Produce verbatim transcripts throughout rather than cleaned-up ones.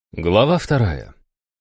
Глава вторая.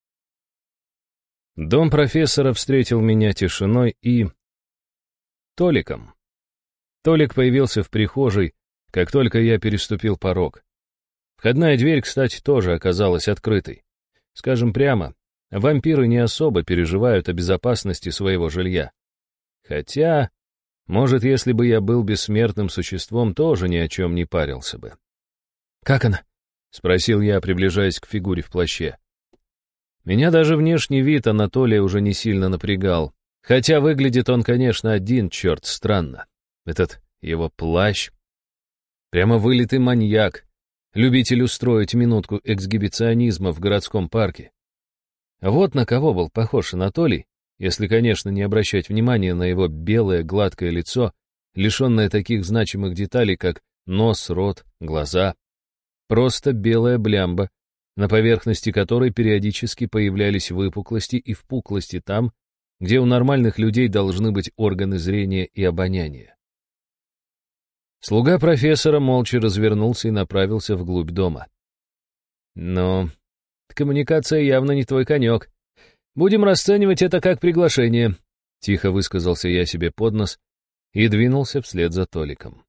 Дом профессора встретил меня тишиной и... Толиком. Толик появился в прихожей, как только я переступил порог. Входная дверь, кстати, тоже оказалась открытой. Скажем прямо, вампиры не особо переживают о безопасности своего жилья. Хотя, может, если бы я был бессмертным существом, тоже ни о чем не парился бы. «Как она?» — спросил я, приближаясь к фигуре в плаще. Меня даже внешний вид Анатолия уже не сильно напрягал. Хотя выглядит он, конечно, один черт странно. Этот его плащ. Прямо вылитый маньяк. Любитель устроить минутку эксгибиционизма в городском парке. А вот на кого был похож Анатолий, если, конечно, не обращать внимания на его белое гладкое лицо, лишенное таких значимых деталей, как нос, рот, глаза. Просто белая блямба, на поверхности которой периодически появлялись выпуклости и впуклости там, где у нормальных людей должны быть органы зрения и обоняния. Слуга профессора молча развернулся и направился вглубь дома. «Но коммуникация явно не твой конек. Будем расценивать это как приглашение», — тихо высказался я себе под нос и двинулся вслед за Толиком.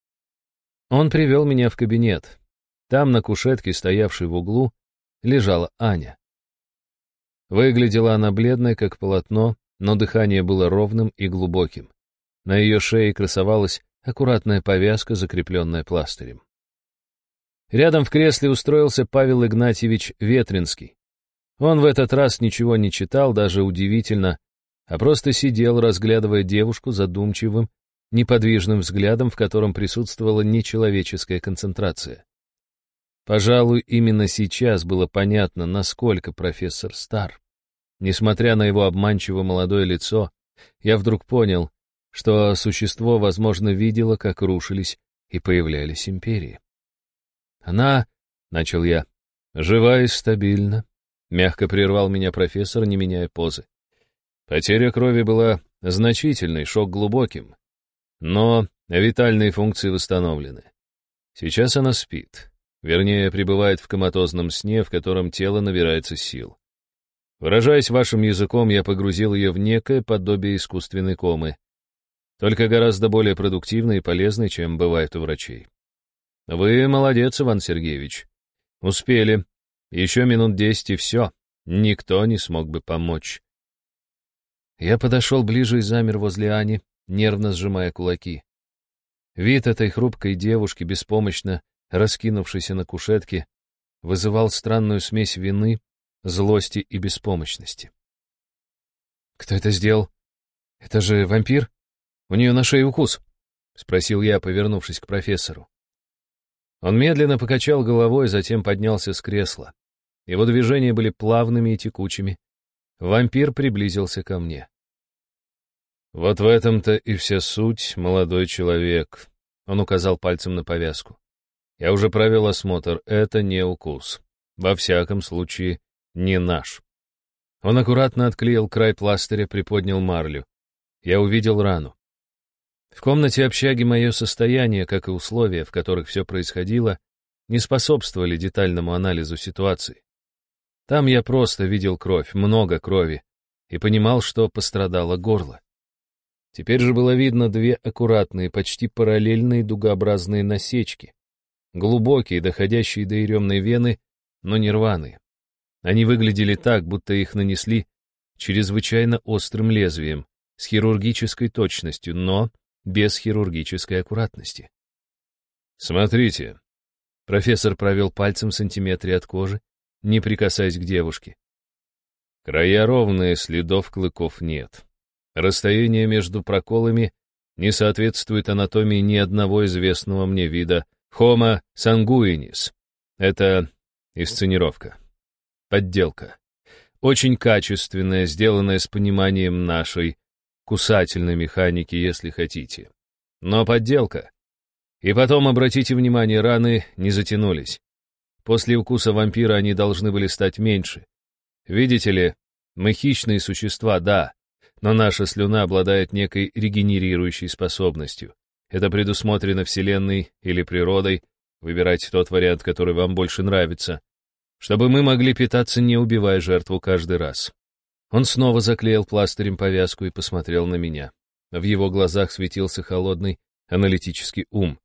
Он привел меня в кабинет. Там, на кушетке, стоявшей в углу, лежала Аня. Выглядела она бледной, как полотно, но дыхание было ровным и глубоким. На ее шее красовалась аккуратная повязка, закрепленная пластырем. Рядом в кресле устроился Павел Игнатьевич Ветринский. Он в этот раз ничего не читал, даже удивительно, а просто сидел, разглядывая девушку задумчивым, неподвижным взглядом, в котором присутствовала нечеловеческая концентрация. Пожалуй, именно сейчас было понятно, насколько профессор стар. Несмотря на его обманчиво молодое лицо, я вдруг понял, что существо, возможно, видело, как рушились и появлялись империи. «Она, — начал я, — жива и стабильна», — мягко прервал меня профессор, не меняя позы. Потеря крови была значительной, шок глубоким, но витальные функции восстановлены. Сейчас она спит. Вернее, пребывает в коматозном сне, в котором тело набирается сил. Выражаясь вашим языком, я погрузил ее в некое подобие искусственной комы, только гораздо более продуктивной и полезной, чем бывает у врачей. Вы молодец, Иван Сергеевич. Успели. Еще минут десять и все. Никто не смог бы помочь. Я подошел ближе и замер возле Ани, нервно сжимая кулаки. Вид этой хрупкой девушки, беспомощно раскинувшийся на кушетке, вызывал странную смесь вины, злости и беспомощности. «Кто это сделал? Это же вампир? У нее на шее укус?» — спросил я, повернувшись к профессору. Он медленно покачал головой, затем поднялся с кресла. Его движения были плавными и текучими. Вампир приблизился ко мне. «Вот в этом-то и вся суть, молодой человек», — он указал пальцем на повязку. Я уже провел осмотр, это не укус. Во всяком случае, не наш. Он аккуратно отклеил край пластыря, приподнял марлю. Я увидел рану. В комнате общаги мое состояние, как и условия, в которых все происходило, не способствовали детальному анализу ситуации. Там я просто видел кровь, много крови, и понимал, что пострадало горло. Теперь же было видно две аккуратные, почти параллельные дугообразные насечки, глубокие, доходящие до еремной вены, но не рваные. Они выглядели так, будто их нанесли чрезвычайно острым лезвием, с хирургической точностью, но без хирургической аккуратности. «Смотрите», — профессор провел пальцем в сантиметре от кожи, не прикасаясь к девушке. Края ровные, следов клыков нет. Расстояние между проколами не соответствует анатомии ни одного известного мне вида Homo sanguinis. Это инсценировка, подделка. Очень качественная, сделанная с пониманием нашей кусательной механики, если хотите. Но подделка. И потом, обратите внимание, раны не затянулись. После укуса вампира они должны были стать меньше. Видите ли, мы хищные существа, да, но наша слюна обладает некой регенерирующей способностью. Это предусмотрено Вселенной или природой. Выбирайте тот вариант, который вам больше нравится. чтобы мы могли питаться, не убивая жертву каждый раз. Он снова заклеил пластырем повязку и посмотрел на меня. В его глазах светился холодный аналитический ум.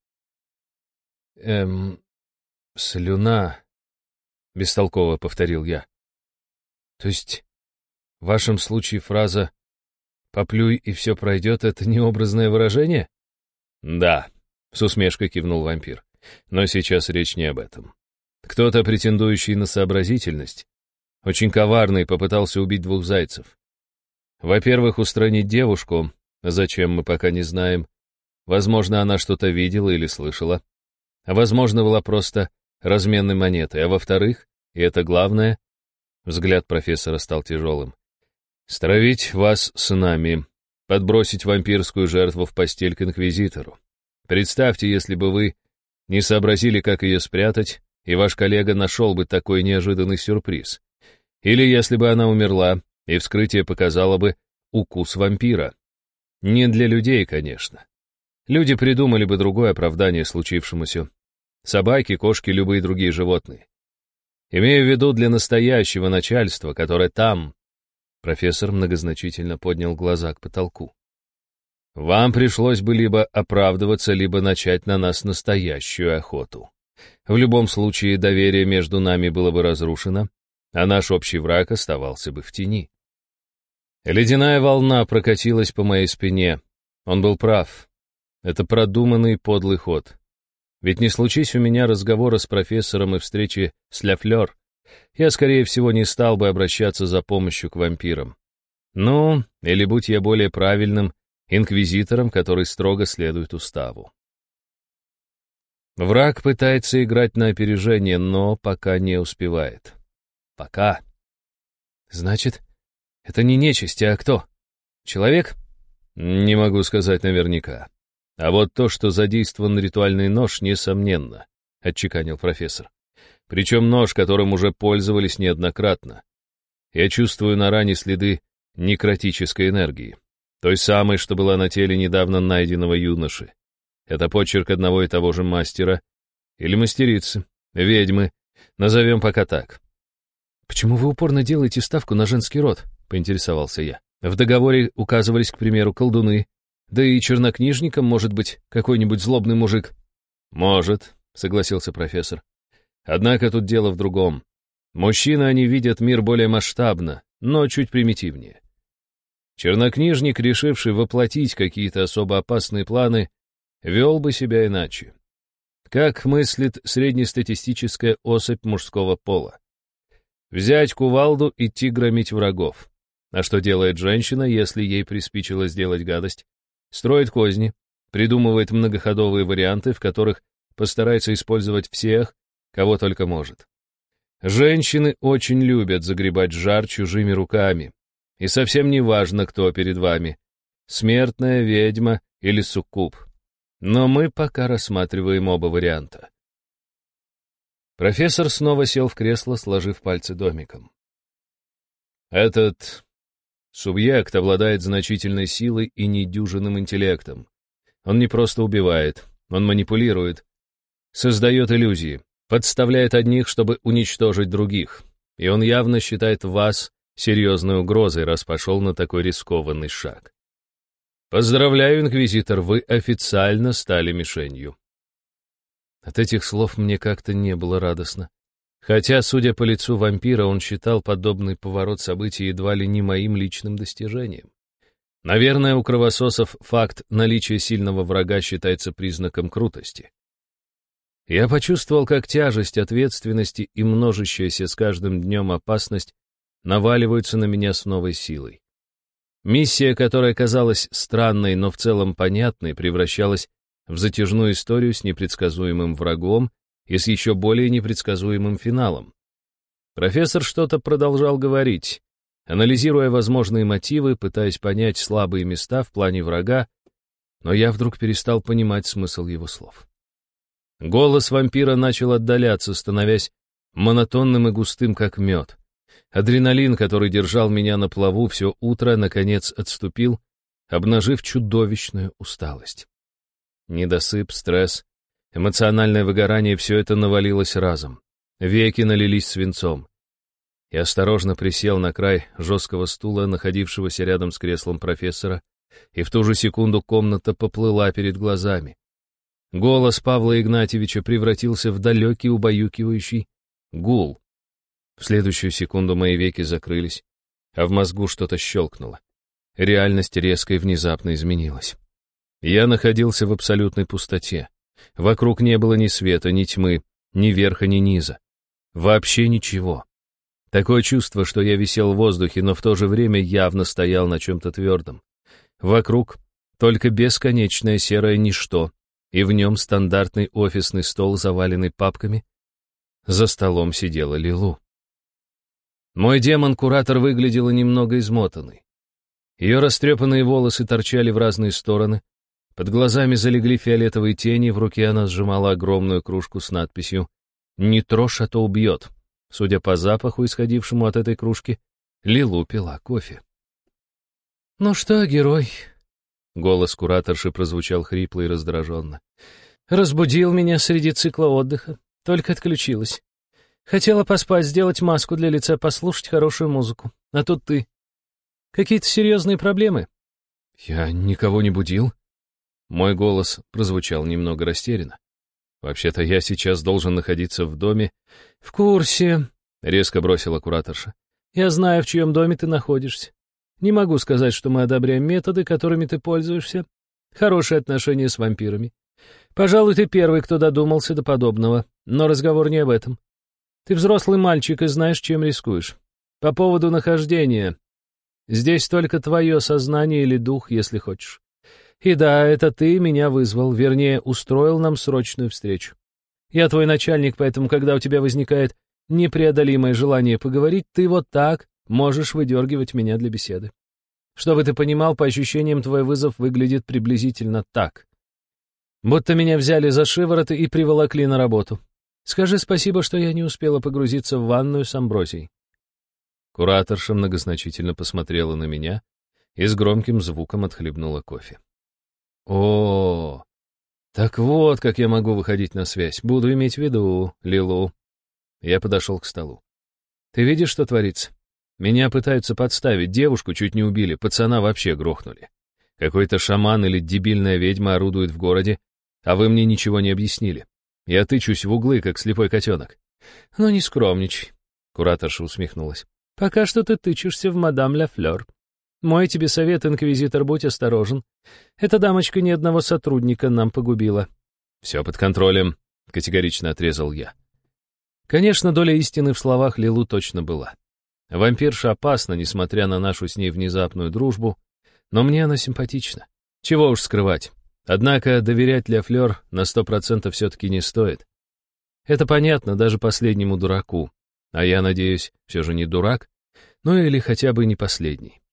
«Эм, слюна», — бестолково повторил я. «То есть в вашем случае фраза «поплюй, и все пройдет» — это не образное выражение?» «Да», — с усмешкой кивнул вампир. «Но сейчас речь не об этом. Кто-то, претендующий на сообразительность, очень коварный, попытался убить двух зайцев. Во-первых, устранить девушку, зачем мы пока не знаем. Возможно, она что-то видела или слышала. А возможно, была просто разменной монетой. А во-вторых, и это главное, взгляд профессора стал тяжелым, стравить вас с нами, подбросить вампирскую жертву в постель к инквизитору. Представьте, если бы вы не сообразили, как ее спрятать, и ваш коллега нашел бы такой неожиданный сюрприз. Или если бы она умерла, и вскрытие показало бы укус вампира. Не для людей, конечно. Люди придумали бы другое оправдание случившемуся. Собаки, кошки, любые другие животные. Имею в виду для настоящего начальства, которое там. Профессор многозначительно поднял глаза к потолку. Вам пришлось бы либо оправдываться, либо начать на нас настоящую охоту. В любом случае, доверие между нами было бы разрушено, а наш общий враг оставался бы в тени. Ледяная волна прокатилась по моей спине. Он был прав. Это продуманный подлый ход. Ведь не случись у меня разговора с профессором и встречи с Ля-Флёр, я, скорее всего, не стал бы обращаться за помощью к вампирам. Ну, или будь я более правильным, инквизитором, который строго следует уставу. Враг пытается играть на опережение, но пока не успевает. Пока. Значит, это не нечисть, а кто? Человек? Не могу сказать наверняка. А вот то, что задействован ритуальный нож, несомненно, отчеканил профессор. Причем нож, которым уже пользовались неоднократно. Я чувствую на ране следы некротической энергии, той самой, что была на теле недавно найденного юноши. Это почерк одного и того же мастера или мастерицы, ведьмы, назовем пока так. «Почему вы упорно делаете ставку на женский род?» — поинтересовался я. «В договоре указывались, к примеру, колдуны, да и чернокнижником может быть какой-нибудь злобный мужик». «Может», — согласился профессор. «Однако тут дело в другом. Мужчины, они видят мир более масштабно, но чуть примитивнее. Чернокнижник, решивший воплотить какие-то особо опасные планы, вел бы себя иначе. Как мыслит среднестатистическая особь мужского пола? Взять кувалду, идти громить врагов. А что делает женщина, если ей приспичило сделать гадость? Строит козни, придумывает многоходовые варианты, в которых постарается использовать всех, кого только может. Женщины очень любят загребать жар чужими руками. И совсем не важно, кто перед вами — смертная, ведьма или суккуб. Но мы пока рассматриваем оба варианта. Профессор снова сел в кресло, сложив пальцы домиком. Этот субъект обладает значительной силой и недюжинным интеллектом. Он не просто убивает, он манипулирует, создает иллюзии, подставляет одних, чтобы уничтожить других. И он явно считает вас серьезной угрозой, раз пошел на такой рискованный шаг. Поздравляю, инквизитор, вы официально стали мишенью. От этих слов мне как-то не было радостно. Хотя, судя по лицу вампира, он считал подобный поворот событий едва ли не моим личным достижением. Наверное, у кровососов факт наличия сильного врага считается признаком крутости. Я почувствовал, как тяжесть ответственности и множащаяся с каждым днем опасность наваливаются на меня с новой силой. Миссия, которая казалась странной, но в целом понятной, превращалась в затяжную историю с непредсказуемым врагом и с еще более непредсказуемым финалом. Профессор что-то продолжал говорить, анализируя возможные мотивы, пытаясь понять слабые места в плане врага, но я вдруг перестал понимать смысл его слов. Голос вампира начал отдаляться, становясь монотонным и густым, как мед. Адреналин, который держал меня на плаву все утро, наконец отступил, обнажив чудовищную усталость. Недосып, стресс, эмоциональное выгорание — все это навалилось разом. Веки налились свинцом. Я осторожно присел на край жесткого стула, находившегося рядом с креслом профессора, и в ту же секунду комната поплыла перед глазами. Голос Павла Игнатьевича превратился в далекий, убаюкивающий гул. В следующую секунду мои веки закрылись, а в мозгу что-то щелкнуло. Реальность резко и внезапно изменилась. Я находился в абсолютной пустоте. Вокруг не было ни света, ни тьмы, ни верха, ни низа. Вообще ничего. Такое чувство, что я висел в воздухе, но в то же время явно стоял на чем-то твердом. Вокруг только бесконечное серое ничто, и в нем стандартный офисный стол, заваленный папками. За столом сидела Лилу. Мой демон-куратор выглядела немного измотанной. Ее растрепанные волосы торчали в разные стороны, под глазами залегли фиолетовые тени, в руке она сжимала огромную кружку с надписью «Не трожь, а то убьет». Судя по запаху, исходившему от этой кружки, Лилу пила кофе. «Ну что, герой?» Голос кураторши прозвучал хрипло и раздраженно. «Разбудил меня среди цикла отдыха. Только отключилась. Хотела поспать, сделать маску для лица, послушать хорошую музыку. А тут ты. Какие-то серьезные проблемы?» «Я никого не будил». Мой голос прозвучал немного растерянно. «Вообще-то я сейчас должен находиться в доме». «В курсе», — резко бросила кураторша. «Я знаю, в чьем доме ты находишься. Не могу сказать, что мы одобряем методы, которыми ты пользуешься. Хорошие отношения с вампирами. Пожалуй, ты первый, кто додумался до подобного, но разговор не об этом. Ты взрослый мальчик и знаешь, чем рискуешь. По поводу нахождения. Здесь только твое сознание или дух, если хочешь. И да, это ты меня вызвал, вернее, устроил нам срочную встречу. Я твой начальник, поэтому, когда у тебя возникает непреодолимое желание поговорить, ты вот так можешь выдергивать меня для беседы. Чтобы ты понимал, по ощущениям, твой вызов выглядит приблизительно так. Будто меня взяли за шиворот и приволокли на работу. Скажи спасибо, что я не успела погрузиться в ванную с амброзией». Кураторша многозначительно посмотрела на меня и с громким звуком отхлебнула кофе. «О, так вот, как я могу выходить на связь. Буду иметь в виду, Лилу». Я подошел к столу. «Ты видишь, что творится? Меня пытаются подставить, девушку чуть не убили, пацана вообще грохнули. Какой-то шаман или дебильная ведьма орудует в городе, а вы мне ничего не объяснили. Я тычусь в углы, как слепой котенок». «Ну, не скромничай», — кураторша усмехнулась. «Пока что ты тычешься в мадам Ля Флёр. Мой тебе совет, инквизитор, будь осторожен. Эта дамочка ни одного сотрудника нам погубила». «Все под контролем», — категорично отрезал я. Конечно, доля истины в словах Лилу точно была. Вампирша опасна, несмотря на нашу с ней внезапную дружбу, но мне она симпатична. Чего уж скрывать. Однако доверять Ля Флёр на сто процентов все-таки не стоит. Это понятно даже последнему дураку. А я, надеюсь, все же не дурак, ну или хотя бы не последний.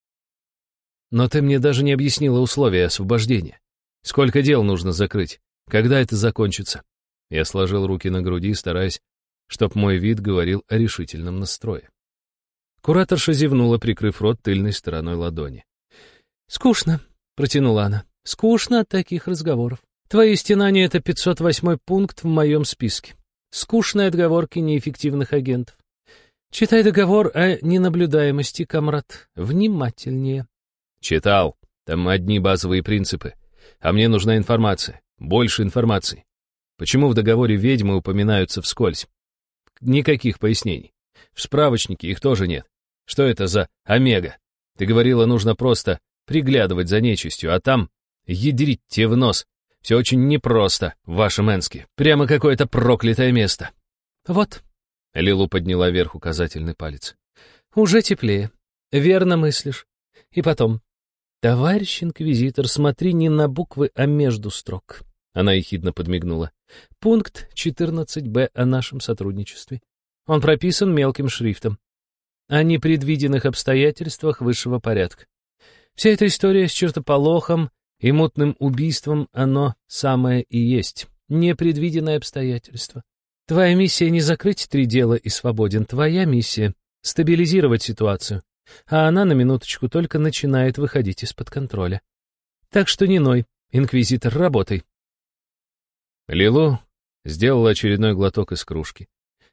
Но ты мне даже не объяснила условия освобождения. Сколько дел нужно закрыть? Когда это закончится? Я сложил руки на груди, стараясь, чтоб мой вид говорил о решительном настрое. Кураторша зевнула, прикрыв рот тыльной стороной ладони. «Скучно», — протянула она. «Скучно от таких разговоров. Твои стенания — это пятьсот восьмой пункт в моем списке. Скучные отговорки неэффективных агентов. Читай договор о ненаблюдаемости, комрад, внимательнее». «Читал. Там одни базовые принципы. А мне нужна информация. Больше информации. Почему в договоре ведьмы упоминаются вскользь? Никаких пояснений. В справочнике их тоже нет. Что это за омега? Ты говорила, нужно просто приглядывать за нечистью, а там ядрить те в нос. Все очень непросто в вашем Энске. Прямо какое-то проклятое место». «Вот», — Лилу подняла вверх указательный палец. «Уже теплее. Верно мыслишь. И потом, товарищ инквизитор, смотри не на буквы, а между строк». Она ехидно подмигнула. «Пункт четырнадцать бэ о нашем сотрудничестве. Он прописан мелким шрифтом. О непредвиденных обстоятельствах высшего порядка. Вся эта история с чертополохом и мутным убийством, оно самое и есть. Непредвиденное обстоятельство. Твоя миссия не закрыть три дела и свободен. Твоя миссия — стабилизировать ситуацию. А она, на минуточку, только начинает выходить из-под контроля. Так что не ной, инквизитор, работай». Лилу сделала очередной глоток из кружки.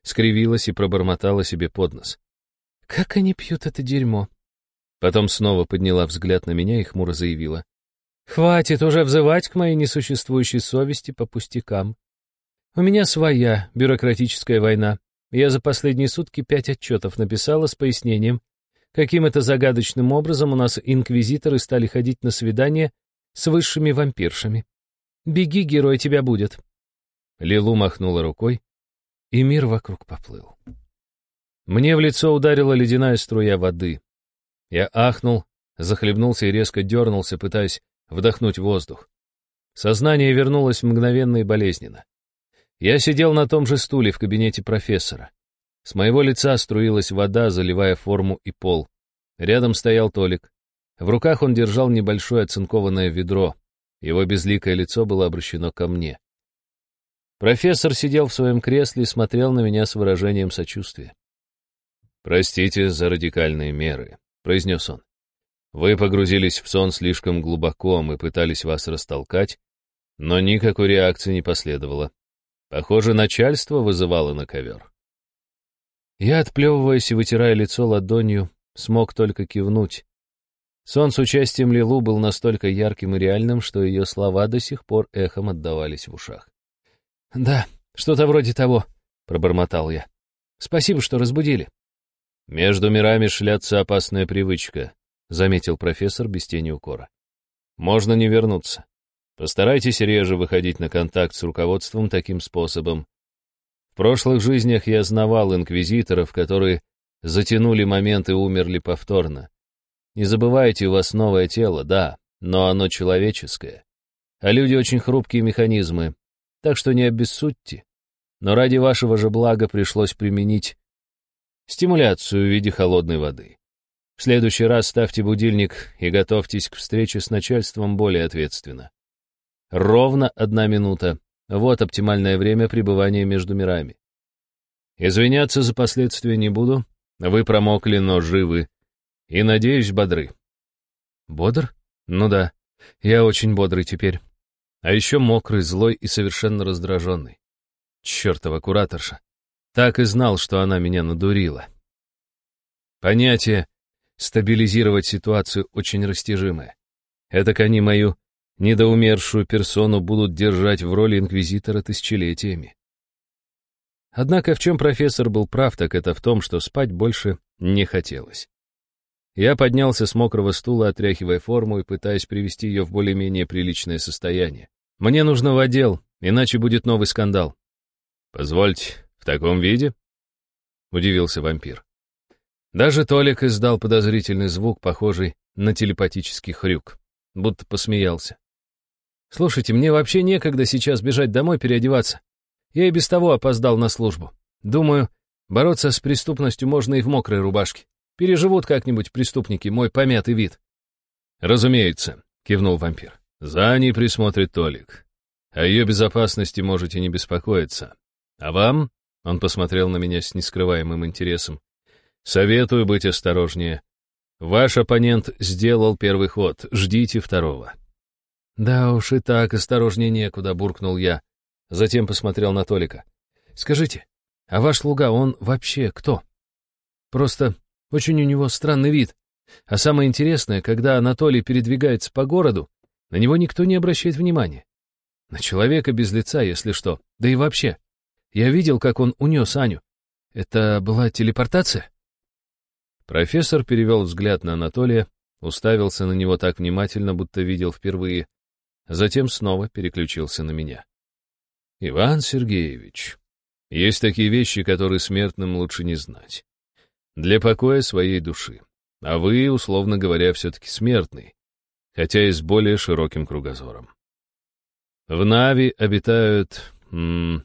скривилась и пробормотала себе под нос. «Как они пьют это дерьмо?» Потом снова подняла взгляд на меня и хмуро заявила. «Хватит уже взывать к моей несуществующей совести по пустякам. У меня своя бюрократическая война. Я за последние сутки пять отчетов написала с пояснением, каким это загадочным образом у нас инквизиторы стали ходить на свидания с высшими вампиршами. Беги, герой, тебя будет». Лилу махнула рукой, и мир вокруг поплыл. Мне в лицо ударила ледяная струя воды. Я ахнул, захлебнулся и резко дернулся, пытаясь вдохнуть воздух. Сознание вернулось мгновенно и болезненно. Я сидел на том же стуле в кабинете профессора. С моего лица струилась вода, заливая форму и пол. Рядом стоял Толик. В руках он держал небольшое оцинкованное ведро. Его безликое лицо было обращено ко мне. Профессор сидел в своем кресле и смотрел на меня с выражением сочувствия. «Простите за радикальные меры», — произнес он. «Вы погрузились в сон слишком глубоко, мы пытались вас растолкать, но никакой реакции не последовало. Похоже, начальство вызывало на ковер». Я, отплевываясь и вытирая лицо ладонью, смог только кивнуть. Сон с участием Лилу был настолько ярким и реальным, что ее слова до сих пор эхом отдавались в ушах. «Да, что-то вроде того», — пробормотал я. «Спасибо, что разбудили». «Между мирами шляться опасная привычка», — заметил профессор без тени укора. «Можно не вернуться. Постарайтесь реже выходить на контакт с руководством таким способом. В прошлых жизнях я знавал инквизиторов, которые затянули момент и умерли повторно. Не забывайте, у вас новое тело, да, но оно человеческое. А люди очень хрупкие механизмы, так что не обессудьте. Но ради вашего же блага пришлось применить стимуляцию в виде холодной воды. В следующий раз ставьте будильник и готовьтесь к встрече с начальством более ответственно. Ровно одна минута. Вот оптимальное время пребывания между мирами. Извиняться за последствия не буду. Вы промокли, но живы. И, надеюсь, бодры. Бодр? Ну да, я очень бодрый теперь. А еще мокрый, злой и совершенно раздраженный. Чертова кураторша. Так и знал, что она меня надурила. Понятие «стабилизировать ситуацию» очень растяжимое. Этак они мою недоумершую персону будут держать в роли инквизитора тысячелетиями. Однако в чем профессор был прав, так это в том, что спать больше не хотелось. Я поднялся с мокрого стула, отряхивая форму и пытаясь привести ее в более-менее приличное состояние. Мне нужно в отдел, иначе будет новый скандал. «Позвольте, в таком виде?» — удивился вампир. Даже Толик издал подозрительный звук, похожий на телепатический хрюк, будто посмеялся. «Слушайте, мне вообще некогда сейчас бежать домой переодеваться. Я и без того опоздал на службу. Думаю, бороться с преступностью можно и в мокрой рубашке. Переживут как-нибудь преступники мой помятый вид». «Разумеется», — кивнул вампир. «За ней присмотрит Толик. О ее безопасности можете не беспокоиться. А вам?» — он посмотрел на меня с нескрываемым интересом. «Советую быть осторожнее. Ваш оппонент сделал первый ход, ждите второго». «Да уж и так осторожнее некуда», — буркнул я. Затем посмотрел на Толика. «Скажите, а ваш слуга, он вообще кто? Просто очень у него странный вид. А самое интересное, когда Анатолий передвигается по городу, на него никто не обращает внимания. На человека без лица, если что. Да и вообще. Я видел, как он унес Аню. Это была телепортация?» Профессор перевел взгляд на Анатолия, уставился на него так внимательно, будто видел впервые, затем снова переключился на меня. «Иван Сергеевич, есть такие вещи, которые смертным лучше не знать. Для покоя своей души. А вы, условно говоря, все-таки смертный, хотя и с более широким кругозором. В Нави обитают м-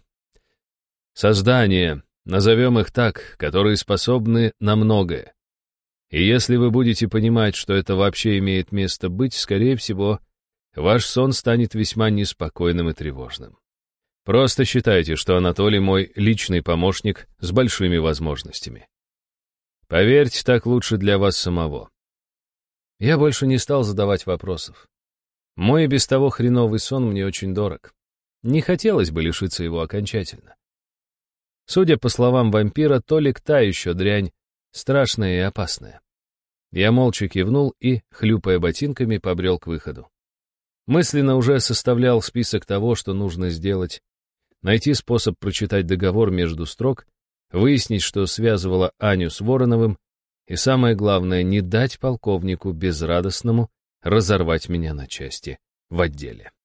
создания, назовем их так, которые способны на многое. И если вы будете понимать, что это вообще имеет место быть, скорее всего, ваш сон станет весьма неспокойным и тревожным. Просто считайте, что Анатолий мой личный помощник с большими возможностями. Поверьте, так лучше для вас самого». Я больше не стал задавать вопросов. Мой и без того хреновый сон мне очень дорог. Не хотелось бы лишиться его окончательно. Судя по словам вампира, Толик та еще дрянь, страшная и опасная. Я молча кивнул и, хлюпая ботинками, побрел к выходу. Мысленно уже составлял список того, что нужно сделать. Найти способ прочитать договор между строк, выяснить, что связывало Аню с Вороновым, и самое главное, не дать полковнику Безрадостному разорвать меня на части в отделе.